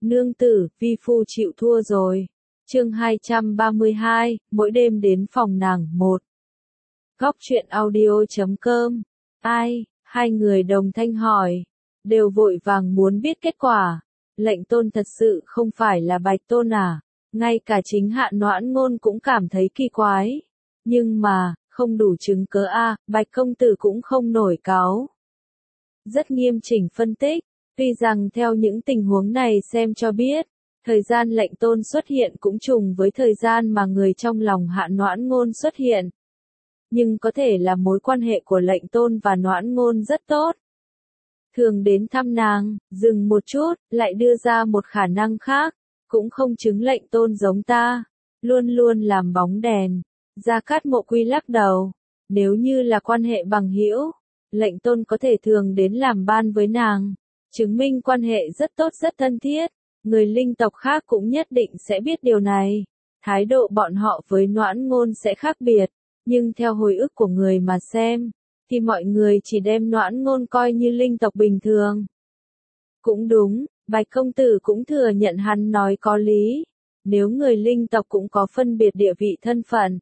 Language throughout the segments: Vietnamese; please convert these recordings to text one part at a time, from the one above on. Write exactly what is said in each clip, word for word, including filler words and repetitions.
Nương tử, vi phu chịu thua rồi. Chương hai trăm ba mươi hai, mỗi đêm đến phòng nàng, một. Góc truyện audio chấm com. Ai? Hai người đồng thanh hỏi. Đều vội vàng muốn biết kết quả. Lệnh Tôn thật sự không phải là Bạch Tôn à? Ngay cả chính Hạ Noãn Ngôn cũng cảm thấy kỳ quái. Nhưng mà, không đủ chứng cớ a, Bạch công tử cũng không nổi cáu. Rất nghiêm chỉnh phân tích, tuy rằng theo những tình huống này xem cho biết, thời gian Lệnh Tôn xuất hiện cũng trùng với thời gian mà người trong lòng Hạ Noãn Ngôn xuất hiện. Nhưng có thể là mối quan hệ của Lệnh Tôn và Noãn Ngôn rất tốt. Thường đến thăm nàng, dừng một chút, lại đưa ra một khả năng khác, cũng không chứng Lệnh Tôn giống ta, luôn luôn làm bóng đèn. Gia Cát Mộ Quy lắc đầu, nếu như là quan hệ bằng hữu, Lệnh Tôn có thể thường đến làm ban với nàng, chứng minh quan hệ rất tốt rất thân thiết, người linh tộc khác cũng nhất định sẽ biết điều này. Thái độ bọn họ với Noãn Ngôn sẽ khác biệt, nhưng theo hồi ức của người mà xem, thì mọi người chỉ đem Noãn Ngôn coi như linh tộc bình thường. Cũng đúng, Bạch công tử cũng thừa nhận hắn nói có lý, nếu người linh tộc cũng có phân biệt địa vị thân phận.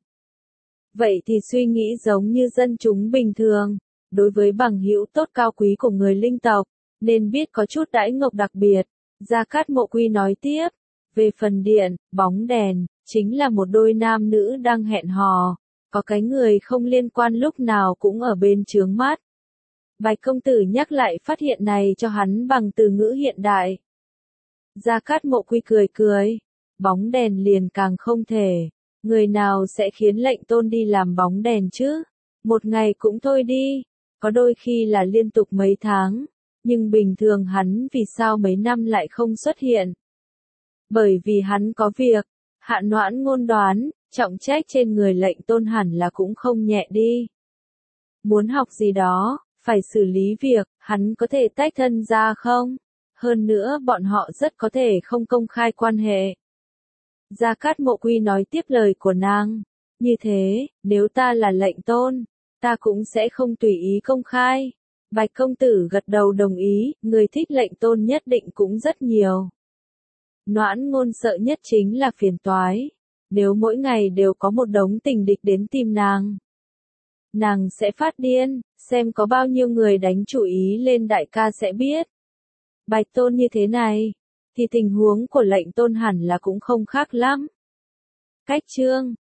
Vậy thì suy nghĩ giống như dân chúng bình thường, đối với bằng hữu tốt cao quý của người linh tộc, nên biết có chút đãi ngộ đặc biệt. Gia Cát Mộ Quy nói tiếp, về phần điện, bóng đèn, chính là một đôi nam nữ đang hẹn hò, có cái người không liên quan lúc nào cũng ở bên chướng mắt. Bạch công tử nhắc lại phát hiện này cho hắn bằng từ ngữ hiện đại. Gia Cát Mộ Quy cười cười, bóng đèn liền càng không thể. Người nào sẽ khiến Lệnh Tôn đi làm bóng đèn chứ? Một ngày cũng thôi đi, có đôi khi là liên tục mấy tháng, nhưng bình thường hắn vì sao mấy năm lại không xuất hiện? Bởi vì hắn có việc, Hạ Noãn Ngôn đoán, trọng trách trên người Lệnh Tôn hẳn là cũng không nhẹ đi. Muốn học gì đó, phải xử lý việc, hắn có thể tách thân ra không? Hơn nữa bọn họ rất có thể không công khai quan hệ. Gia Cát Mộ Quy nói tiếp lời của nàng, như thế, nếu ta là Lệnh Tôn, ta cũng sẽ không tùy ý công khai. Bạch công tử gật đầu đồng ý, người thích Lệnh Tôn nhất định cũng rất nhiều. Noãn Ngôn sợ nhất chính là phiền toái, nếu mỗi ngày đều có một đống tình địch đến tìm nàng. Nàng sẽ phát điên, xem có bao nhiêu người đánh chủ ý lên đại ca sẽ biết. Bạch Tôn như thế này, thì tình huống của Lệnh Tôn hẳn là cũng không khác lắm. Cách chương